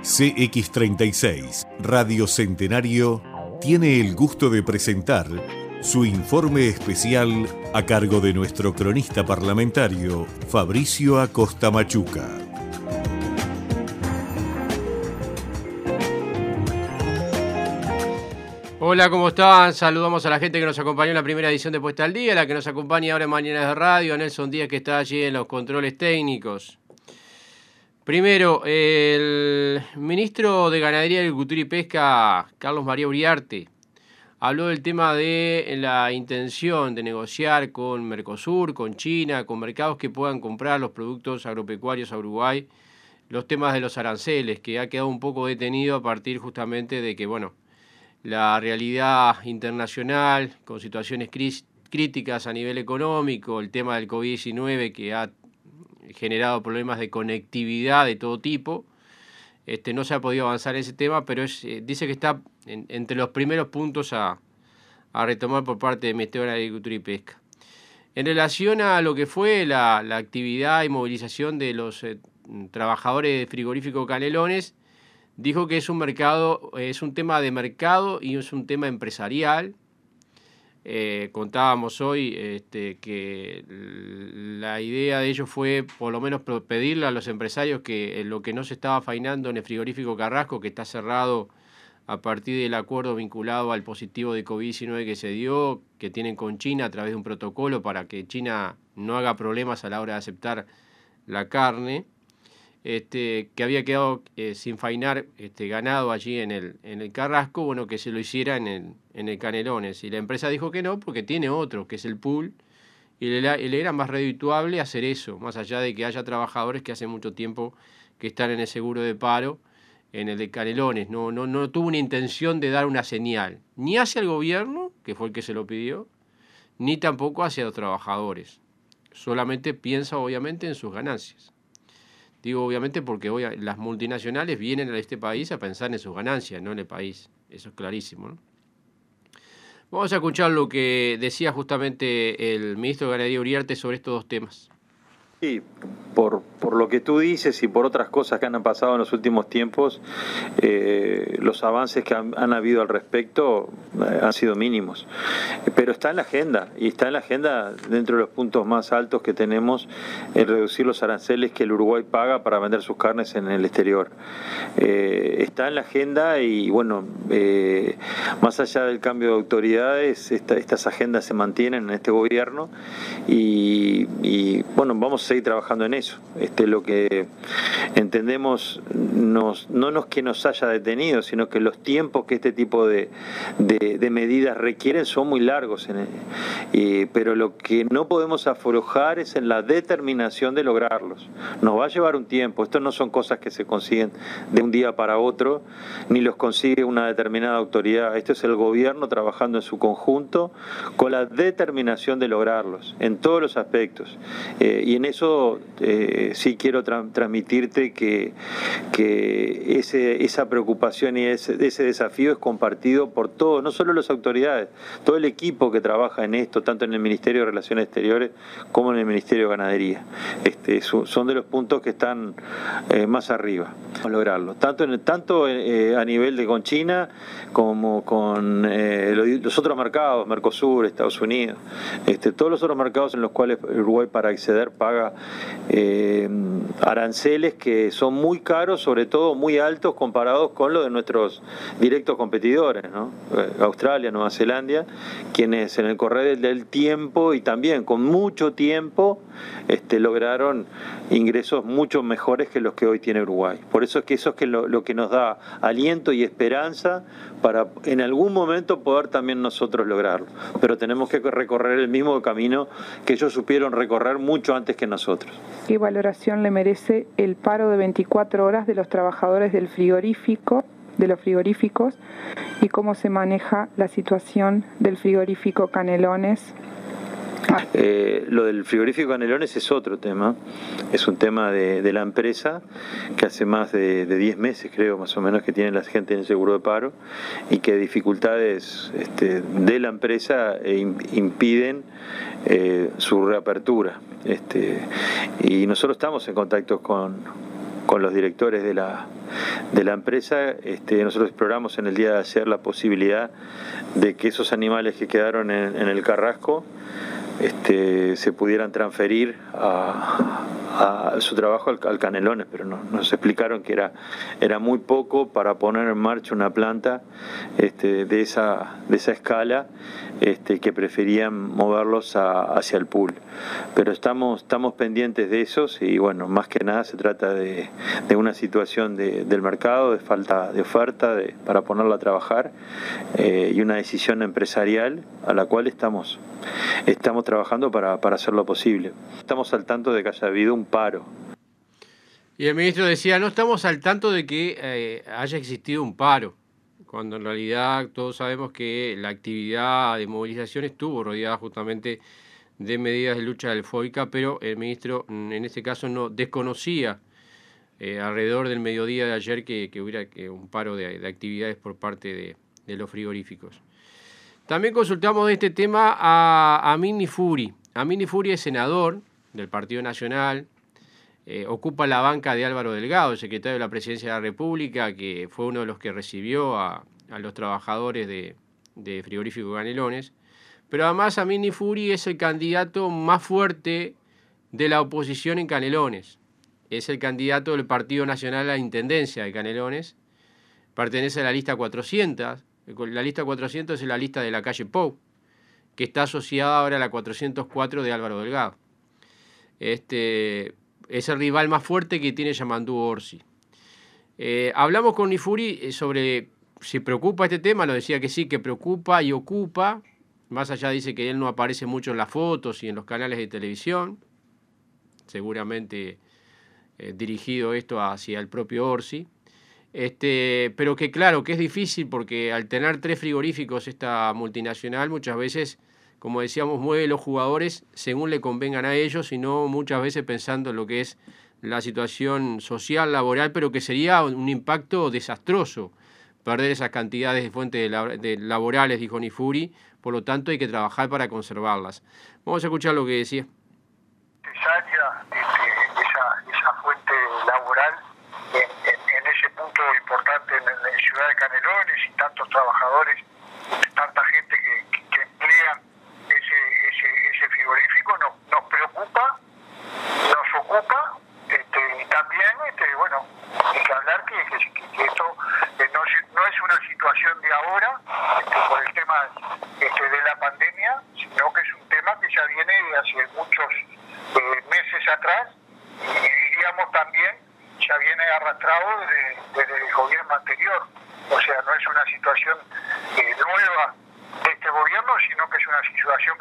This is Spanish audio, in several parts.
CX36 Radio Centenario tiene el gusto de presentar su informe especial a cargo de nuestro cronista parlamentario Fabricio Acosta Machuca. Hola, ¿cómo están? Saludamos a la gente que nos acompañó en la primera edición de Puesta al Día, la que nos acompaña ahora en Mañanas de Radio, a Nelson Díaz, que está allí en los controles técnicos. Primero, el ministro de Ganadería, Agricultura y Pesca, Carlos María Uriarte, habló del tema de la intención de negociar con Mercosur, con China, con mercados que puedan comprar los productos agropecuarios a Uruguay, los temas de los aranceles, que ha quedado un poco detenido a partir justamente de que, la realidad internacional, con situaciones críticas a nivel económico, el tema del COVID-19 que ha generado problemas de conectividad de todo tipo, no se ha podido avanzar en ese tema, pero dice que está entre los primeros puntos a retomar por parte del Ministerio de Agricultura y Pesca. En relación a lo que fue la actividad y movilización de los trabajadores de frigorífico Canelones, dijo que es un tema de mercado y es un tema empresarial. Contábamos hoy que la idea de ellos fue por lo menos pedirle a los empresarios que lo que no se estaba faenando en el frigorífico Carrasco, que está cerrado a partir del acuerdo vinculado al positivo de COVID-19 que se dio, que tienen con China a través de un protocolo para que China no haga problemas a la hora de aceptar la carne, que había quedado sin faenar ganado allí en el Carrasco, que se lo hiciera en el Canelones. Y la empresa dijo que no, porque tiene otro, que es el pool, y le era más redituable hacer eso, más allá de que haya trabajadores que hace mucho tiempo que están en el seguro de paro, en el de Canelones. No tuvo una intención de dar una señal, ni hacia el gobierno, que fue el que se lo pidió, ni tampoco hacia los trabajadores. Solamente piensa, obviamente, en sus ganancias. Digo obviamente porque hoy las multinacionales vienen a este país a pensar en sus ganancias, no en el país. Eso es clarísimo, ¿no? Vamos a escuchar lo que decía justamente el ministro de Ganadería Uriarte sobre estos dos temas. Sí, por lo que tú dices y por otras cosas que han pasado en los últimos tiempos, los avances que han habido al respecto han sido mínimos. Pero está en la agenda, y está en la agenda dentro de los puntos más altos que tenemos, el reducir los aranceles que el Uruguay paga para vender sus carnes en el exterior. Está en la agenda y más allá del cambio de autoridades, estas agendas se mantienen en este gobierno y vamos a seguir trabajando en eso. Lo que entendemos no es que nos haya detenido, sino que los tiempos que este tipo de medidas requieren son muy largos, pero lo que no podemos aflojar es en la determinación de lograrlos. Nos va a llevar un tiempo. Esto no son cosas que se consiguen de un día para otro, ni los consigue una determinada autoridad. Esto es el gobierno trabajando en su conjunto con la determinación de lograrlos en todos los aspectos, y en eso sí quiero transmitirte que esa preocupación y ese desafío es compartido por todos, no solo las autoridades, todo el equipo que trabaja en esto, tanto en el Ministerio de Relaciones Exteriores como en el Ministerio de Ganadería. Son de los puntos que están más arriba. Vamos a lograrlo, tanto a nivel de con China como con los otros mercados, Mercosur, Estados Unidos, todos los otros mercados en los cuales Uruguay para acceder paga aranceles que son muy caros, sobre todo muy altos comparados con los de nuestros directos competidores, ¿no? Australia, Nueva Zelanda, quienes en el correr del tiempo y también con mucho tiempo lograron ingresos mucho mejores que los que hoy tiene Uruguay. Por eso es que lo que nos da aliento y esperanza para en algún momento poder también nosotros lograrlo. Pero tenemos que recorrer el mismo camino que ellos supieron recorrer mucho antes que nosotros. ¿Qué valoración le merece el paro de 24 horas de los trabajadores de los frigoríficos, y cómo se maneja la situación del frigorífico Canelones? Lo del frigorífico Canelones es otro tema, es un tema de la empresa que hace más de 10 meses, creo, más o menos, que tiene la gente en el seguro de paro y que dificultades de la empresa impiden su reapertura. Y nosotros estamos en contacto con los directores de la empresa. Nosotros exploramos en el día de ayer la posibilidad de que esos animales que quedaron en el Carrasco se pudieran transferir a su trabajo al Canelones, pero nos explicaron que era muy poco para poner en marcha una planta de esa escala, que preferían moverlos hacia el pool. Pero estamos pendientes de esos y bueno, más que nada se trata de una situación del mercado, de falta de oferta para ponerla a trabajar, y una decisión empresarial a la cual estamos trabajando para hacerlo posible. Estamos al tanto de que haya habido un paro. Y el ministro decía, no estamos al tanto de que haya existido un paro, cuando en realidad todos sabemos que la actividad de movilización estuvo rodeada justamente de medidas de lucha del FOICA, pero el ministro en este caso no desconocía alrededor del mediodía de ayer que hubiera un paro de actividades por parte de los frigoríficos. También consultamos de este tema a Amin Nifuri. Amin Nifuri es senador del Partido Nacional, ocupa la banca de Álvaro Delgado, el secretario de la Presidencia de la República, que fue uno de los que recibió a los trabajadores de Frigorífico Canelones. Pero además Amin Nifuri es el candidato más fuerte de la oposición en Canelones. Es el candidato del Partido Nacional a la Intendencia de Canelones. Pertenece a la lista 400. La lista 400 es la lista de la calle Pou, que está asociada ahora a la 404 de Álvaro Delgado. Es el rival más fuerte que tiene Yamandú Orsi. Hablamos con Nifuri sobre si preocupa este tema. Nos decía que sí, que preocupa y ocupa. Más allá dice que él no aparece mucho en las fotos y en los canales de televisión. Seguramente dirigido esto hacia el propio Orsi. Pero que claro, que es difícil porque al tener 3 frigoríficos esta multinacional muchas veces, como decíamos, mueve los jugadores según le convengan a ellos y no muchas veces pensando en lo que es la situación social, laboral, pero que sería un impacto desastroso perder esas cantidades de fuentes laborales, dijo Nifuri, por lo tanto hay que trabajar para conservarlas. Vamos a escuchar lo que decía. Necesaria esa fuente laboral en ese punto importante en la ciudad de Canelones y tantos trabajadores, tanta gente que emplean ese frigorífico, nos preocupa, nos ocupa, y también, bueno, hay que hablar que esto no es una situación de ahora, por el tema de la pandemia, sino que es un tema que ya viene de hace muchos meses atrás, y diríamos también ya viene arrastrado desde el gobierno anterior. O sea, no es una situación nueva de este gobierno, sino que es una situación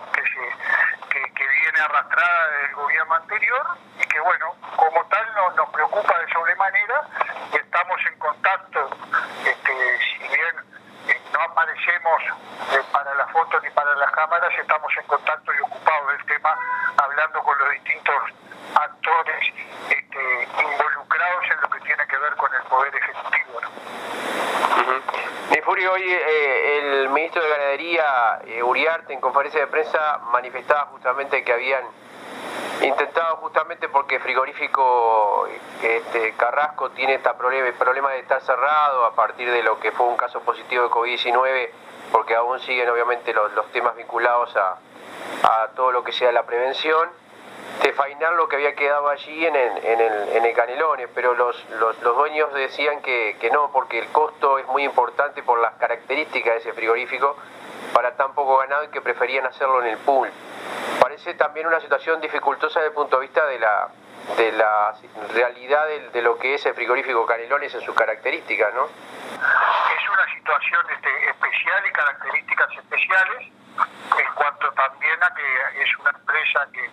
que viene arrastrada del gobierno anterior y que, bueno, como tal nos preocupa de sobremanera y estamos en contacto, si bien no aparecemos para las fotos ni para las cámaras, estamos en contacto y ocupados del tema, hablando con los distintos actores involucrados en lo que tiene que ver con el Poder Ejecutivo, ¿no? Nifuri, hoy el ministro de Ganadería, Uriarte, en conferencia de prensa manifestaba justamente que habían intentado, justamente porque Frigorífico Carrasco tiene este problema de estar cerrado a partir de lo que fue un caso positivo de COVID-19, porque aún siguen obviamente los temas vinculados a todo lo que sea la prevención, de fainar lo que había quedado allí en el Canelones, pero los dueños decían que no, porque el costo es muy importante por las características de ese frigorífico para tan poco ganado y que preferían hacerlo en el pool. Parece también una situación dificultosa desde el punto de vista de la realidad de lo que es el frigorífico Canelones en sus características, ¿no? Es una situación especial y características especiales en cuanto también a que es una empresa que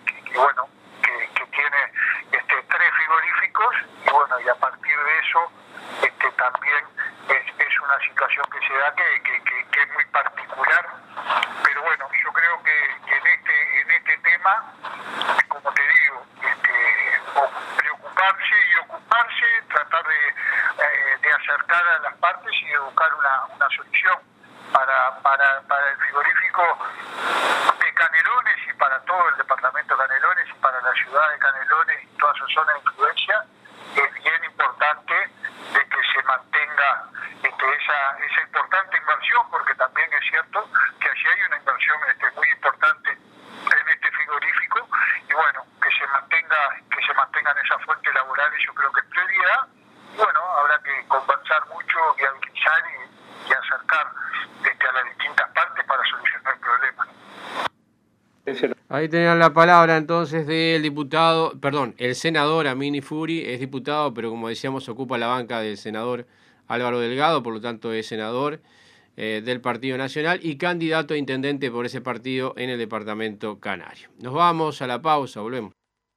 tiene 3 frigoríficos y bueno, y a partir de eso también es una situación que se da que es muy particular, pero bueno, yo creo que en este tema, como te digo, preocuparse y ocuparse, tratar de acercar a las partes y de buscar una solución para el frigorífico de Canelones y para todo el departamento de Canelones y para la ciudad de Canelones y toda su zona de influencia, y fuentes laborales yo creo que es prioridad. Y bueno, habrá que conversar mucho, viabilizar y acercar a las distintas partes para solucionar el problema. Ahí tenían la palabra entonces del diputado, perdón, el senador Amini Furi, es diputado, pero como decíamos ocupa la banca del senador Álvaro Delgado, por lo tanto es senador del Partido Nacional y candidato a intendente por ese partido en el departamento canario. Nos vamos a la pausa, volvemos.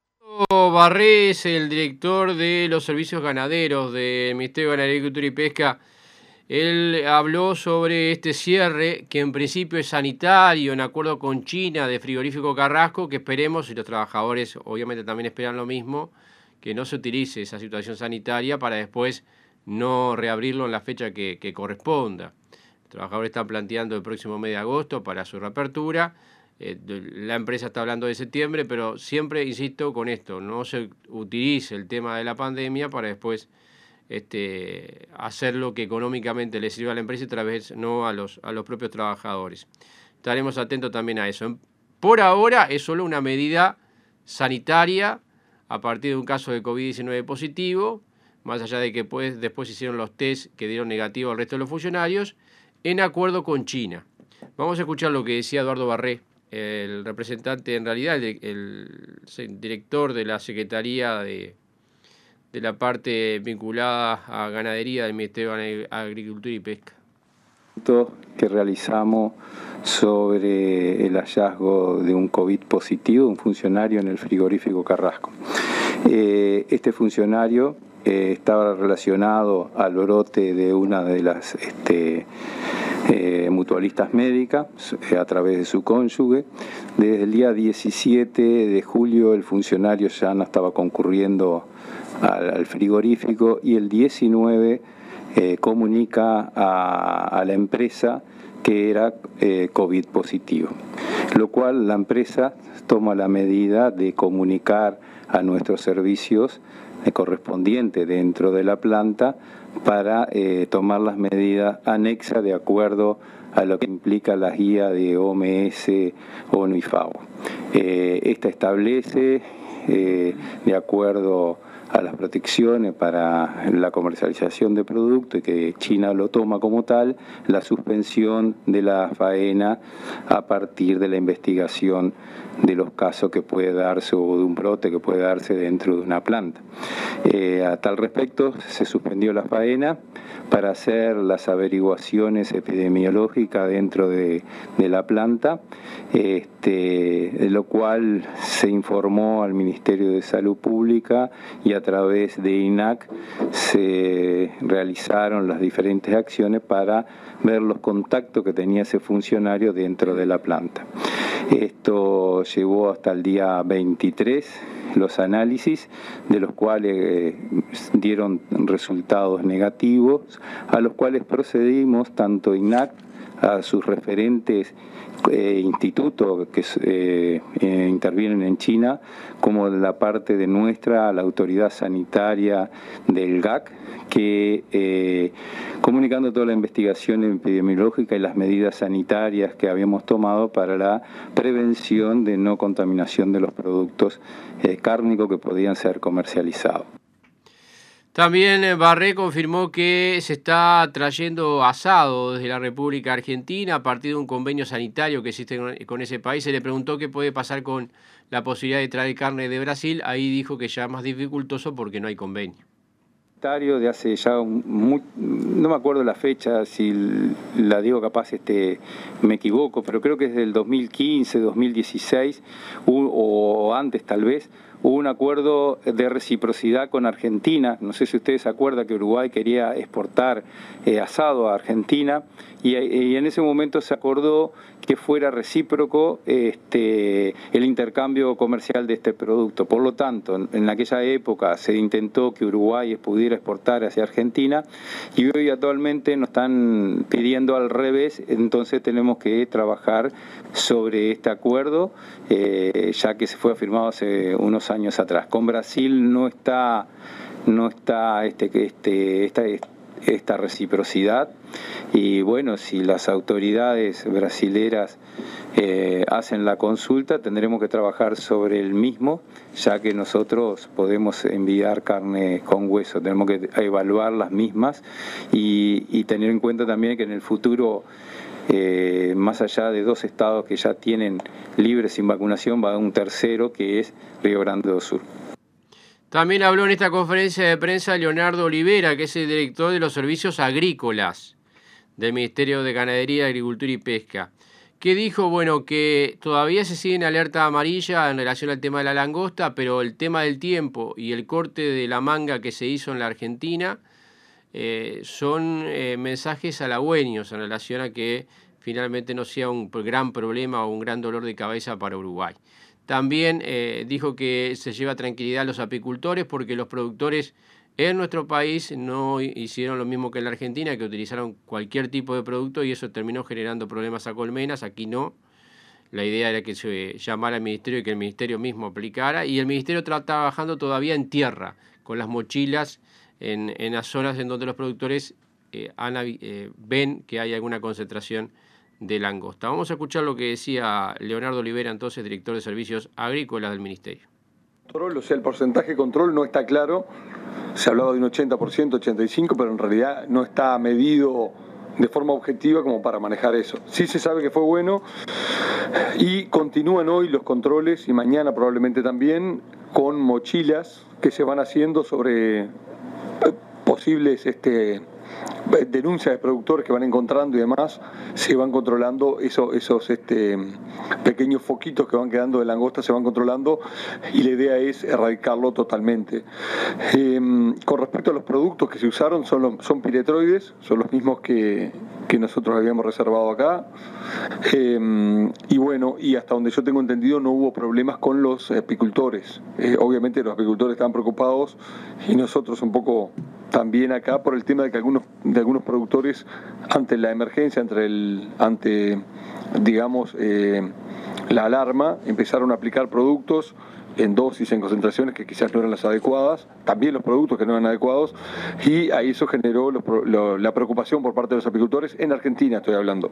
Barré es el director de los servicios ganaderos del Ministerio de Ganadería, Agricultura y Pesca. Él habló sobre este cierre, que en principio es sanitario, en acuerdo con China, de frigorífico Carrasco, que esperemos, y los trabajadores obviamente también esperan lo mismo, que no se utilice esa situación sanitaria para después no reabrirlo en la fecha que corresponda. Los trabajadores están planteando el próximo mes de agosto para su reapertura. La empresa está hablando de septiembre, pero siempre insisto con esto, no se utilice el tema de la pandemia para después hacer lo que económicamente le sirva a la empresa y otra vez no a los propios trabajadores. Estaremos atentos también a eso. Por ahora es solo una medida sanitaria a partir de un caso de COVID-19 positivo, más allá de que después hicieron los test que dieron negativo al resto de los funcionarios, en acuerdo con China. Vamos a escuchar lo que decía Eduardo Barré, el representante, en realidad el director de la Secretaría de la parte vinculada a ganadería del Ministerio de Agricultura y Pesca. Que realizamos sobre el hallazgo de un COVID positivo, un funcionario en el frigorífico Carrasco. Este funcionario estaba relacionado al brote de una de las mutualistas médicas a través de su cónyuge. Desde el día 17 de julio el funcionario ya no estaba concurriendo al frigorífico y el 19 comunica a la empresa que era COVID positivo, lo cual la empresa toma la medida de comunicar a nuestros servicios correspondientes dentro de la planta para tomar las medidas anexas de acuerdo a lo que implica la guía de OMS, ONU y FAO. Esta establece, de acuerdo a las protecciones para la comercialización de productos y que China lo toma como tal, la suspensión de la faena a partir de la investigación de los casos que puede darse o de un brote que puede darse dentro de una planta. A tal respecto se suspendió la faena para hacer las averiguaciones epidemiológicas dentro de la planta, lo cual se informó al Ministerio de Salud Pública y a través de INAC se realizaron las diferentes acciones para ver los contactos que tenía ese funcionario dentro de la planta. Esto llevó hasta el día 23 los análisis, de los cuales dieron resultados negativos, a los cuales procedimos tanto INAC, a sus referentes institutos que intervienen en China, como la parte de nuestra, la autoridad sanitaria del GAC, que comunicando toda la investigación epidemiológica y las medidas sanitarias que habíamos tomado para la prevención de no contaminación de los productos cárnicos que podían ser comercializados. También Barré confirmó que se está trayendo asado desde la República Argentina a partir de un convenio sanitario que existe con ese país. Se le preguntó qué puede pasar con la posibilidad de traer carne de Brasil. Ahí dijo que ya es más dificultoso porque no hay convenio. De hace ya no me acuerdo la fecha, si la digo capaz me equivoco, pero creo que es del 2015, 2016 o antes tal vez, hubo un acuerdo de reciprocidad con Argentina. No sé si ustedes se acuerdan que Uruguay quería exportar asado a Argentina y en ese momento se acordó que fuera recíproco el intercambio comercial de este producto. Por lo tanto, en aquella época se intentó que Uruguay pudiera exportar hacia Argentina y hoy actualmente nos están pidiendo al revés. Entonces tenemos que trabajar sobre este acuerdo, ya que se fue firmado hace unos años atrás. Con Brasil no está esta reciprocidad. Y bueno, si las autoridades brasileras hacen la consulta, tendremos que trabajar sobre el mismo, ya que nosotros podemos enviar carne con hueso. Tenemos que evaluar las mismas y tener en cuenta también que en el futuro, más allá de 2 estados que ya tienen libre sin vacunación, va a haber un tercero que es Río Grande do Sul. También habló en esta conferencia de prensa Leonardo Olivera, que es el director de los servicios agrícolas del Ministerio de Ganadería, Agricultura y Pesca, que dijo, bueno, que todavía se sigue en alerta amarilla en relación al tema de la langosta, pero el tema del tiempo y el corte de la manga que se hizo en la Argentina son mensajes halagüeños en relación a que finalmente no sea un gran problema o un gran dolor de cabeza para Uruguay. También dijo que se lleva tranquilidad a los apicultores porque los productores en nuestro país no hicieron lo mismo que en la Argentina, que utilizaron cualquier tipo de producto y eso terminó generando problemas a colmenas. Aquí no. La idea era que se llamara al ministerio y que el ministerio mismo aplicara. Y el ministerio está trabajando todavía en tierra, con las mochilas en las zonas en donde los productores ven que hay alguna concentración de langosta. Vamos a escuchar lo que decía Leonardo Olivera, entonces director de Servicios Agrícolas del Ministerio. O sea, el porcentaje de control no está claro. Se hablaba de un 80%, 85%, pero en realidad no está medido de forma objetiva como para manejar eso. Sí se sabe que fue bueno y continúan hoy los controles y mañana probablemente también con mochilas que se van haciendo sobre posibles denuncias de productores que van encontrando y demás. Se van controlando esos pequeños foquitos que van quedando de langosta, se van controlando y la idea es erradicarlo totalmente. Con respecto a los productos que se usaron, son piretroides, son los mismos que nosotros habíamos reservado acá. Y bueno, y hasta donde yo tengo entendido no hubo problemas con los apicultores. Obviamente los apicultores estaban preocupados y nosotros un poco también acá por el tema de que algunos productores ante la emergencia, ante la alarma, empezaron a aplicar productos en dosis, en concentraciones que quizás no eran las adecuadas, también los productos que no eran adecuados, y ahí eso generó la preocupación por parte de los apicultores, en Argentina estoy hablando.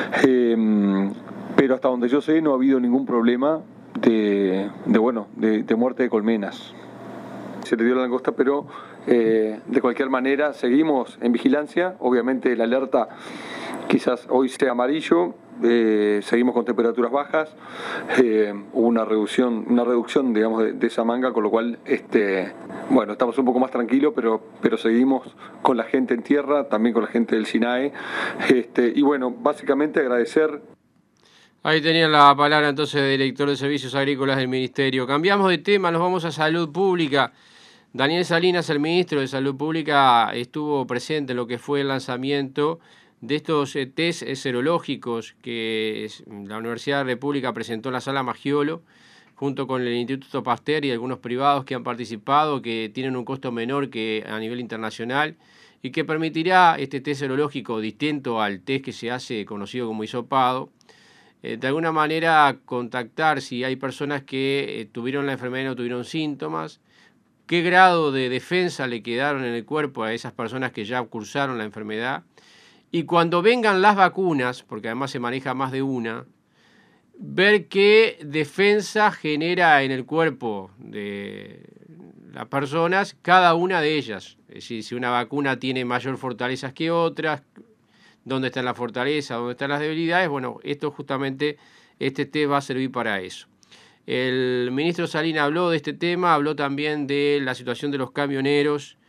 Pero hasta donde yo sé no ha habido ningún problema de muerte de colmenas. Se le dio la langosta, pero de cualquier manera seguimos en vigilancia. Obviamente la alerta quizás hoy sea amarillo, seguimos con temperaturas bajas, hubo una reducción digamos de esa manga, con lo cual estamos un poco más tranquilos, pero seguimos con la gente en tierra, también con la gente del SINAE, y bueno, básicamente agradecer. Ahí tenía la palabra entonces del director de Servicios Agrícolas del Ministerio. Cambiamos de tema, nos vamos a Salud Pública. Daniel Salinas, el ministro de Salud Pública, estuvo presente en lo que fue el lanzamiento de estos test serológicos que la Universidad de la República presentó en la Sala Maggiolo, junto con el Instituto Pasteur y algunos privados que han participado, que tienen un costo menor que a nivel internacional y que permitirá este test serológico distinto al test que se hace conocido como hisopado, de alguna manera contactar si hay personas que tuvieron la enfermedad y no tuvieron síntomas, qué grado de defensa le quedaron en el cuerpo a esas personas que ya cursaron la enfermedad, y cuando vengan las vacunas, porque además se maneja más de una, ver qué defensa genera en el cuerpo de las personas cada una de ellas. Es decir, si una vacuna tiene mayor fortalezas que otras, dónde están las fortalezas, dónde están las debilidades. Bueno, este test va a servir para eso. El ministro Salinas habló de este tema, habló también de la situación de los camioneros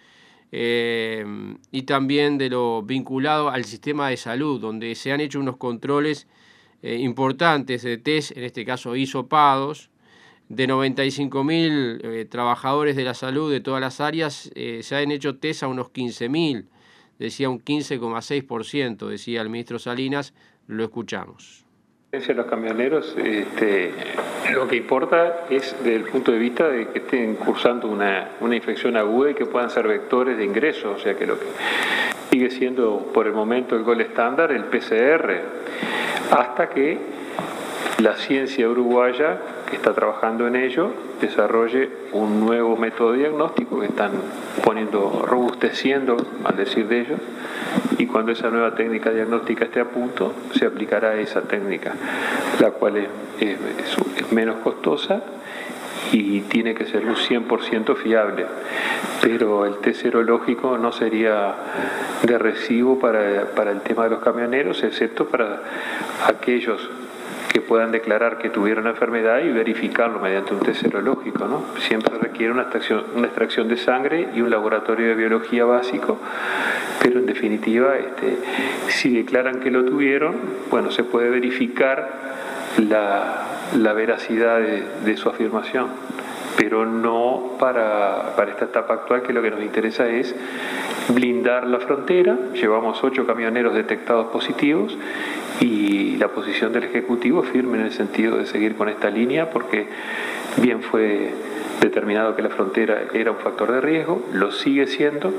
y también de lo vinculado al sistema de salud, donde se han hecho unos controles importantes de test, en este caso hisopados, de 95.000 trabajadores de la salud de todas las áreas, se han hecho test a unos 15.000, decía un 15,6%, decía el ministro Salinas, lo escuchamos. Los camioneros, lo que importa es desde el punto de vista de que estén cursando una infección aguda y que puedan ser vectores de ingreso, o sea que lo que sigue siendo por el momento el gol estándar, el PCR, hasta que la ciencia uruguaya que está trabajando en ello, desarrolle un nuevo método diagnóstico que están robusteciendo, al decir de ellos, y cuando esa nueva técnica diagnóstica esté a punto, se aplicará esa técnica, la cual es menos costosa y tiene que ser un 100% fiable. Pero el test serológico no sería de recibo para el tema de los camioneros, excepto para aquellos que puedan declarar que tuvieron la enfermedad y verificarlo mediante un test serológico, ¿no? Siempre requiere una extracción de sangre y un laboratorio de biología básico, pero en definitiva, si declaran que lo tuvieron, bueno, se puede verificar la veracidad de su afirmación, pero no para esta etapa actual, que lo que nos interesa es blindar la frontera. Llevamos 8 camioneros detectados positivos y la posición del Ejecutivo firme en el sentido de seguir con esta línea, porque bien fue determinado que la frontera era un factor de riesgo, lo sigue siendo,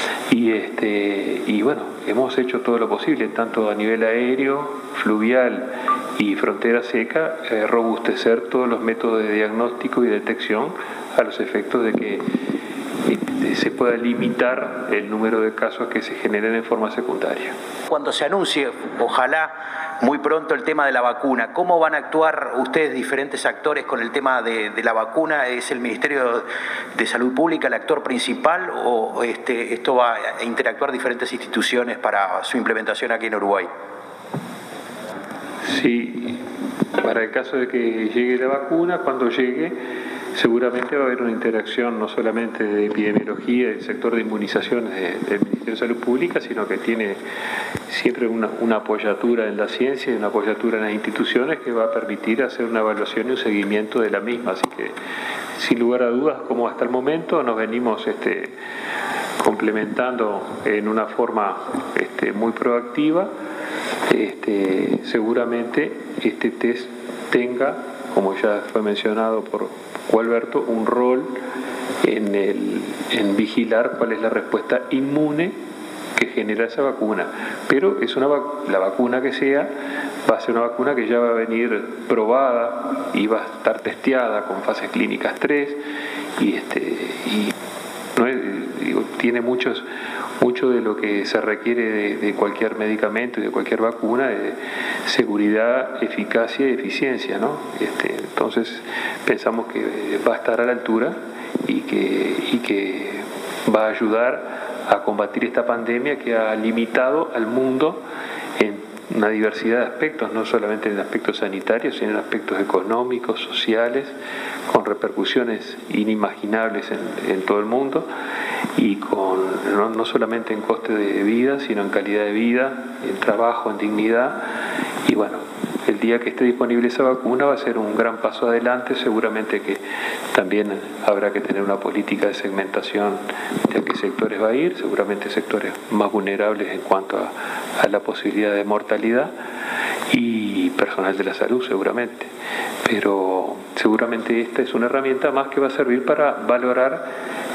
y bueno, hemos hecho todo lo posible, tanto a nivel aéreo, fluvial y frontera seca, robustecer todos los métodos de diagnóstico y detección a los efectos de que se pueda limitar el número de casos que se generen en forma secundaria. Cuando se anuncie, ojalá muy pronto, el tema de la vacuna, ¿cómo van a actuar ustedes, diferentes actores, con el tema de la vacuna? ¿Es el Ministerio de Salud Pública el actor principal o esto va a interactuar diferentes instituciones para su implementación aquí en Uruguay? Sí, para el caso de que llegue la vacuna, cuando llegue, seguramente va a haber una interacción no solamente de epidemiología del sector de inmunizaciones del Ministerio de Salud Pública, sino que tiene siempre una apoyatura en la ciencia y una apoyatura en las instituciones que va a permitir hacer una evaluación y un seguimiento de la misma. Así que, sin lugar a dudas, como hasta el momento nos venimos complementando en una forma muy proactiva, seguramente este test tenga, como ya fue mencionado por Gualberto, un rol en vigilar cuál es la respuesta inmune que genera esa vacuna. Pero es la vacuna que sea, va a ser una vacuna que ya va a venir probada y va a estar testeada con fases clínicas 3 y tiene mucho de lo que se requiere de cualquier medicamento y de cualquier vacuna, de seguridad, eficacia y eficiencia, ¿no? Entonces pensamos que va a estar a la altura y que va a ayudar a combatir esta pandemia que ha limitado al mundo en una diversidad de aspectos, no solamente en aspectos sanitarios, sino en aspectos económicos, sociales, con repercusiones inimaginables en todo el mundo, y no solamente en coste de vida, sino en calidad de vida, en trabajo, en dignidad. Y bueno, el día que esté disponible esa vacuna va a ser un gran paso adelante. Seguramente que también habrá que tener una política de segmentación de a qué sectores va a ir, seguramente sectores más vulnerables en cuanto a la posibilidad de mortalidad, y personal de la salud seguramente. Pero seguramente esta es una herramienta más que va a servir para valorar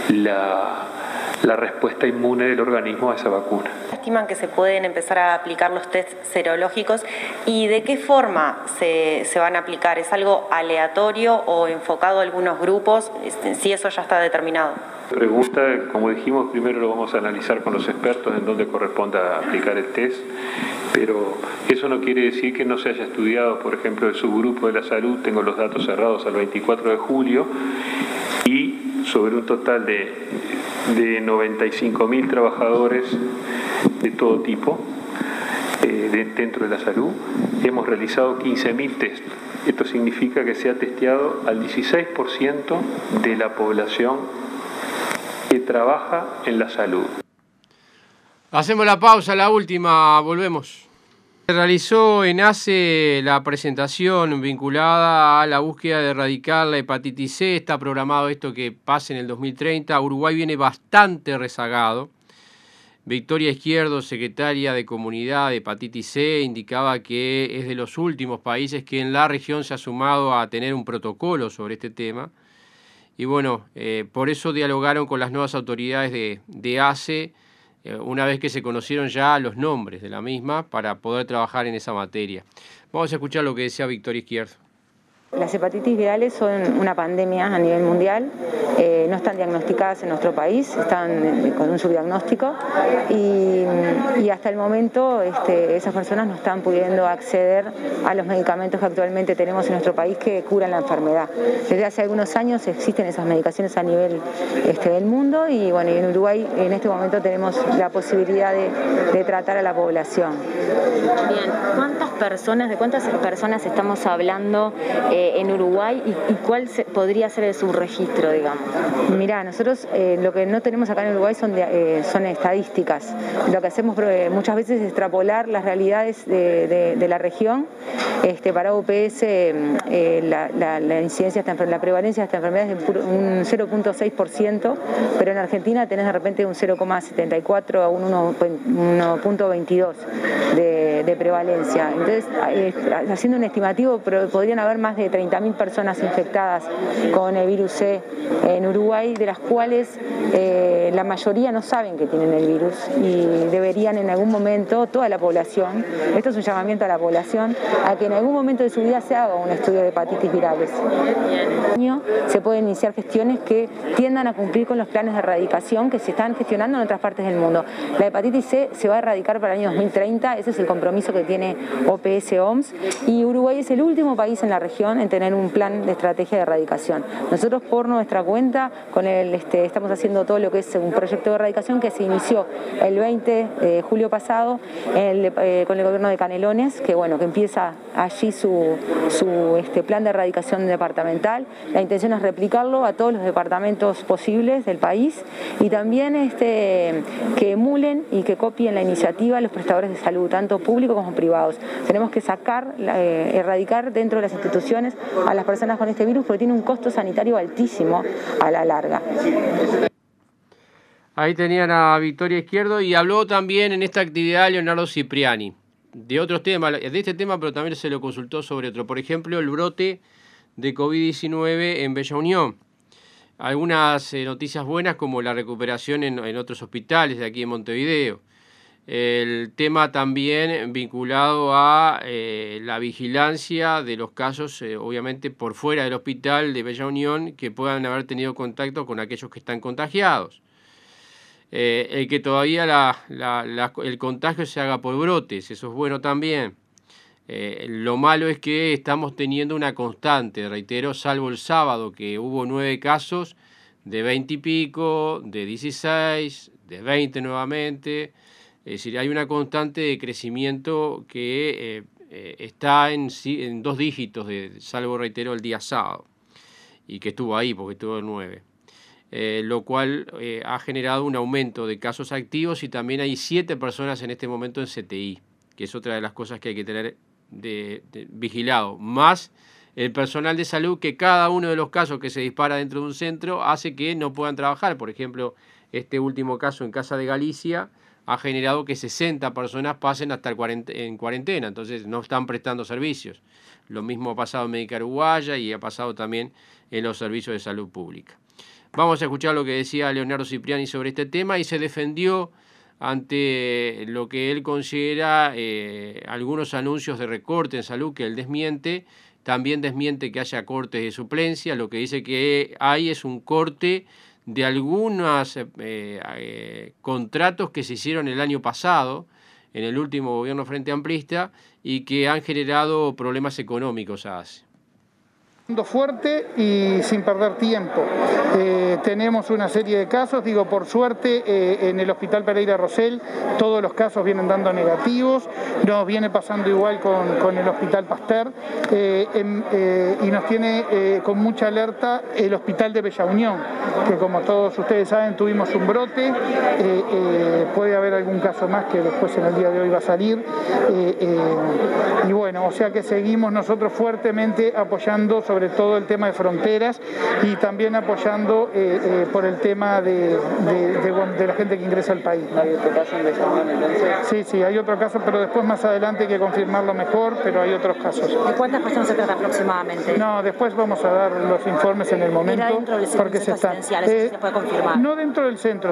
la respuesta inmune del organismo a esa vacuna. ¿Estiman que se pueden empezar a aplicar los test serológicos y de qué forma se van a aplicar? ¿Es algo aleatorio o enfocado a algunos grupos? Si eso ya está determinado. Pregunta, como dijimos, primero lo vamos a analizar con los expertos en dónde corresponda aplicar el test, pero eso no quiere decir que no se haya estudiado, por ejemplo, el subgrupo de la salud. Tengo los datos cerrados al 24 de julio y sobre un total de 95.000 trabajadores de todo tipo dentro de la salud, hemos realizado 15.000 test. Esto significa que se ha testeado al 16% de la población que trabaja en la salud. Hacemos la pausa, la última, volvemos. Se realizó en ACE la presentación vinculada a la búsqueda de erradicar la hepatitis C. Está programado esto que pase en el 2030. Uruguay viene bastante rezagado. Victoria Izquierdo, secretaria de Comunidad de Hepatitis C, indicaba que es de los últimos países que en la región se ha sumado a tener un protocolo sobre este tema. Y bueno, por eso dialogaron con las nuevas autoridades de ACE, una vez que se conocieron ya los nombres de la misma, para poder trabajar en esa materia. Vamos a escuchar lo que decía Victoria Izquierdo. Las hepatitis virales son una pandemia a nivel mundial, no están diagnosticadas en nuestro país, están con un subdiagnóstico y hasta el momento esas personas no están pudiendo acceder a los medicamentos que actualmente tenemos en nuestro país que curan la enfermedad. Desde hace algunos años existen esas medicaciones a nivel del mundo y bueno, en Uruguay en este momento tenemos la posibilidad de tratar a la población. Bien, ¿de cuántas personas estamos hablando en Uruguay y cuál podría ser el subregistro, digamos? Mirá, nosotros lo que no tenemos acá en Uruguay son estadísticas. Lo que hacemos muchas veces es extrapolar las realidades de la región. Para UPS la incidencia, la prevalencia de esta enfermedad es de un 0.6%, pero en Argentina tenés de repente un 0.74 a un 1.22 de prevalencia. Entonces, haciendo un estimativo, podrían haber más de 30.000 personas infectadas con el virus C en Uruguay, de las cuales la mayoría no saben que tienen el virus y deberían en algún momento, toda la población, esto es un llamamiento a la población, a que en algún momento de su vida se haga un estudio de hepatitis virales. Se pueden iniciar gestiones que tiendan a cumplir con los planes de erradicación que se están gestionando en otras partes del mundo. La hepatitis C se va a erradicar para el año 2030, ese es el compromiso que tiene OPS-OMS, y Uruguay es el último país en la región en tener un plan de estrategia de erradicación. Nosotros por nuestra cuenta estamos haciendo todo lo que es un proyecto de erradicación que se inició el 20 de julio pasado con el gobierno de Canelones, que empieza allí su plan de erradicación departamental. La intención es replicarlo a todos los departamentos posibles del país y también que emulen y que copien la iniciativa los prestadores de salud, tanto públicos como privados. Tenemos que erradicar dentro de las instituciones a las personas con este virus porque tiene un costo sanitario altísimo a la larga. Ahí tenían a Victoria Izquierdo y habló también en esta actividad Leonardo Cipriani de otros temas, de este tema, pero también se lo consultó sobre otro. Por ejemplo, el brote de COVID-19 en Bella Unión. Algunas noticias buenas como la recuperación en otros hospitales de aquí en Montevideo. El tema también vinculado a la vigilancia de los casos, obviamente por fuera del hospital de Bella Unión, que puedan haber tenido contacto con aquellos que están contagiados. El que todavía el contagio se haga por brotes, eso es bueno también. Lo malo es que estamos teniendo una constante, reitero, salvo el sábado, que hubo 9 casos de 20 y pico, de 16, de 20 nuevamente. Es decir, hay una constante de crecimiento que está en 2 dígitos, salvo, reitero, el día sábado, y que estuvo ahí porque estuvo en 9. Lo cual ha generado un aumento de casos activos y también hay 7 personas en este momento en CTI, que es otra de las cosas que hay que tener vigilado. Más el personal de salud, que cada uno de los casos que se dispara dentro de un centro hace que no puedan trabajar. Por ejemplo, este último caso en Casa de Galicia ha generado que 60 personas pasen hasta en cuarentena, entonces no están prestando servicios. Lo mismo ha pasado en Médica Uruguaya y ha pasado también en los servicios de salud pública. Vamos a escuchar lo que decía Leonardo Cipriani sobre este tema y se defendió ante lo que él considera algunos anuncios de recorte en salud que él desmiente. También desmiente que haya cortes de suplencia. Lo que dice que hay es un corte de algunos contratos que se hicieron el año pasado, en el último gobierno Frente Amplista, y que han generado problemas económicos a ACE. Fuerte y sin perder tiempo. Tenemos una serie de casos, por suerte en el Hospital Pereira Rosell todos los casos vienen dando negativos, nos viene pasando igual con el Hospital Pasteur y nos tiene con mucha alerta el Hospital de Bella Unión, que como todos ustedes saben tuvimos un brote, puede haber algún caso más que después en el día de hoy va a salir y o sea que seguimos nosotros fuertemente apoyando sobre sobre todo el tema de fronteras y también apoyando por el tema de la gente que ingresa al país. ¿Hay otro caso en Besamón entonces? Sí, hay otro caso, pero después más adelante hay que confirmarlo mejor, pero hay otros casos. ¿De cuántas personas se trata aproximadamente? No, después vamos a dar los informes en el momento. ¿Era dentro del porque se están, se puede confirmar? No dentro del centro,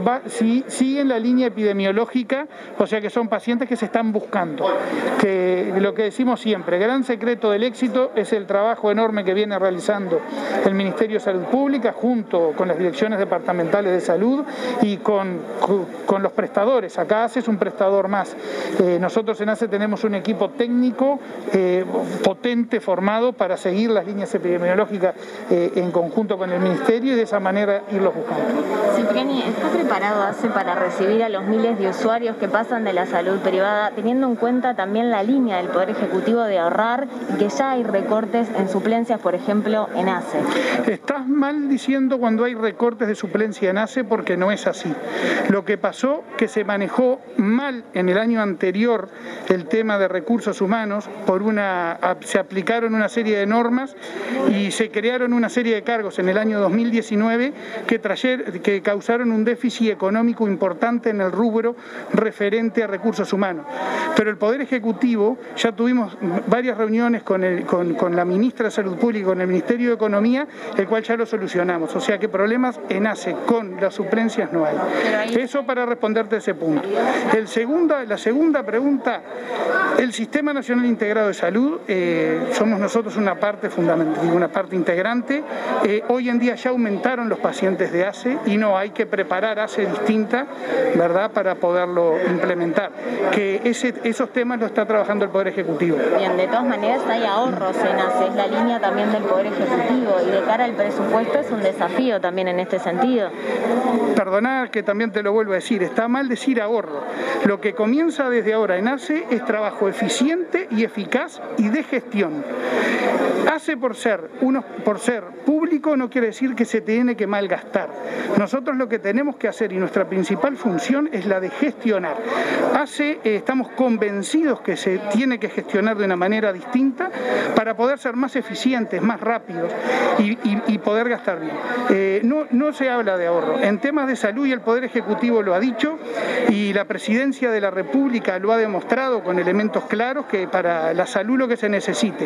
sí en la línea epidemiológica, o sea que son pacientes que se están buscando. Que lo que decimos siempre, gran secreto del éxito es el trabajo enorme que viene realizando el Ministerio de Salud Pública junto con las direcciones departamentales de salud y con los prestadores. Acá ACE es un prestador más. Nosotros en ACE tenemos un equipo técnico potente, formado para seguir las líneas epidemiológicas en conjunto con el Ministerio y de esa manera irlos buscando. Cipriani, ¿está preparado ACE para recibir a los miles de usuarios que pasan de la salud privada, teniendo en cuenta también la línea del Poder Ejecutivo de ahorrar y que ya hay recortes en suplencias, por ejemplo, en ACE? Estás mal diciendo cuando hay recortes de suplencia en ACE, porque no es así. Lo que pasó que se manejó mal en el año anterior el tema de recursos humanos, se aplicaron una serie de normas y se crearon una serie de cargos en el año 2019 que causaron un déficit económico importante en el rubro referente a recursos humanos. Pero el Poder Ejecutivo, ya tuvimos varias reuniones con la ministra de Salud Pública y con el Ministerio de Economía, el cual ya lo solucionamos. O sea que problemas en ACE con las suplencias no hay. Eso para responderte ese punto. La segunda pregunta, el Sistema Nacional Integrado de Salud, somos nosotros una parte fundamental, una parte integrante. Hoy en día ya aumentaron los pacientes de ACE y no hay que preparar ACE distinta, ¿verdad?, para poderlo implementar. Que esos temas lo está trabajando el Poder Ejecutivo. Bien, de todas maneras hay ahorros en ACE, es la línea también del Poder Ejecutivo y de cara al presupuesto es un desafío también en este sentido. Perdoná que también te lo vuelvo a decir, está mal decir ahorro. Lo que comienza desde ahora en ACE es trabajo eficiente y eficaz y de gestión. ACE por ser público no quiere decir que se tiene que malgastar. Nosotros lo que tenemos que hacer y nuestra principal función es la de gestionar. ACE estamos convencidos que se tiene que gestionar de una manera distinta para poder ser más eficientes, más rápidos y poder gastar bien. No se habla de ahorro. En temas de salud y el Poder Ejecutivo lo ha dicho y la Presidencia de la República lo ha demostrado con elementos claros que para la salud lo que se necesite.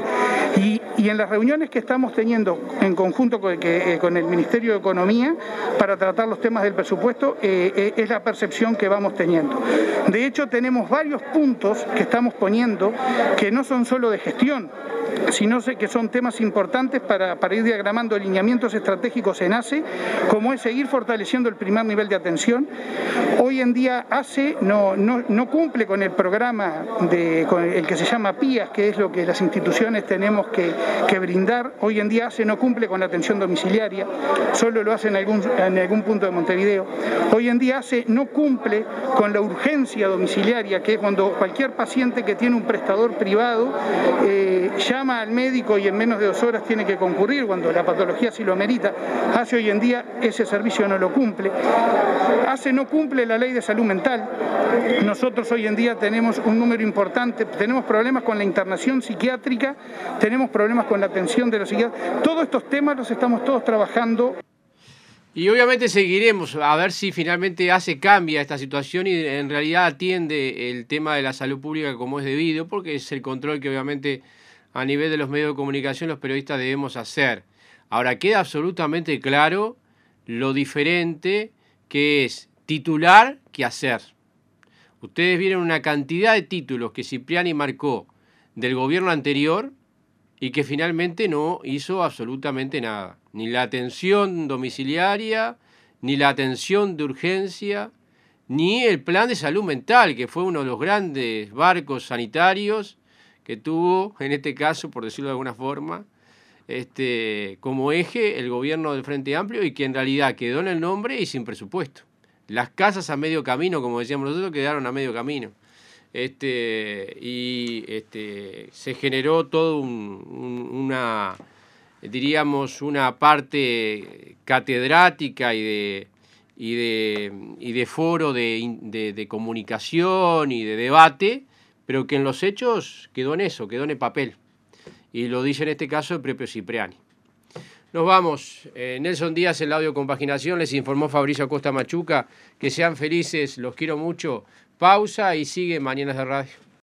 Y en las reuniones que estamos teniendo en conjunto con el Ministerio de Economía para tratar los temas del presupuesto, es la percepción que vamos teniendo. De hecho, tenemos varios puntos que estamos poniendo que no son solo de gestión, sino que son temas importantes para ir diagramando alineamientos estratégicos en ACE, como es seguir fortaleciendo el primer nivel de atención. Hoy en día ACE no cumple con el programa con el que se llama PIAS, que es lo que las instituciones tenemos que brindar. Hoy en día ACE no cumple con la atención domiciliaria, solo lo hace en algún punto de Montevideo. Hoy en día ACE no cumple con la urgencia domiciliaria, que es cuando cualquier paciente que tiene un prestador privado llama al médico y en menos de 2 horas tiene que concurrir cuando la patología sí lo amerita. ACE hoy en día ese servicio no lo cumple. ACE no cumple la ley de salud mental. Nosotros hoy en día tenemos un número importante, tenemos problemas con la internación psiquiátrica, tenemos problemas con la atención de los psiquiatras. Todos estos temas los estamos todos trabajando. Y obviamente seguiremos a ver si finalmente cambia esta situación y en realidad atiende el tema de la salud pública como es debido, porque es el control que obviamente a nivel de los medios de comunicación los periodistas debemos hacer. Ahora queda absolutamente claro lo diferente que es titular que hacer. Ustedes vieron una cantidad de títulos que Cipriani marcó del gobierno anterior y que finalmente no hizo absolutamente nada. Ni la atención domiciliaria, ni la atención de urgencia, ni el plan de salud mental, que fue uno de los grandes barcos sanitarios que tuvo, en este caso, por decirlo de alguna forma, como eje el gobierno del Frente Amplio y que en realidad quedó en el nombre y sin presupuesto. Las casas a medio camino, como decíamos nosotros, quedaron a medio camino. Se generó todo una parte catedrática y de foro de comunicación y de debate, pero que en los hechos quedó en eso, quedó en el papel. y lo dice en este caso el propio Cipriani. Nos vamos. Nelson Díaz en la audio compaginación, les informó Fabricio Acosta Machuca. Que sean felices, los quiero mucho. Pausa y sigue Mañanas de Radio.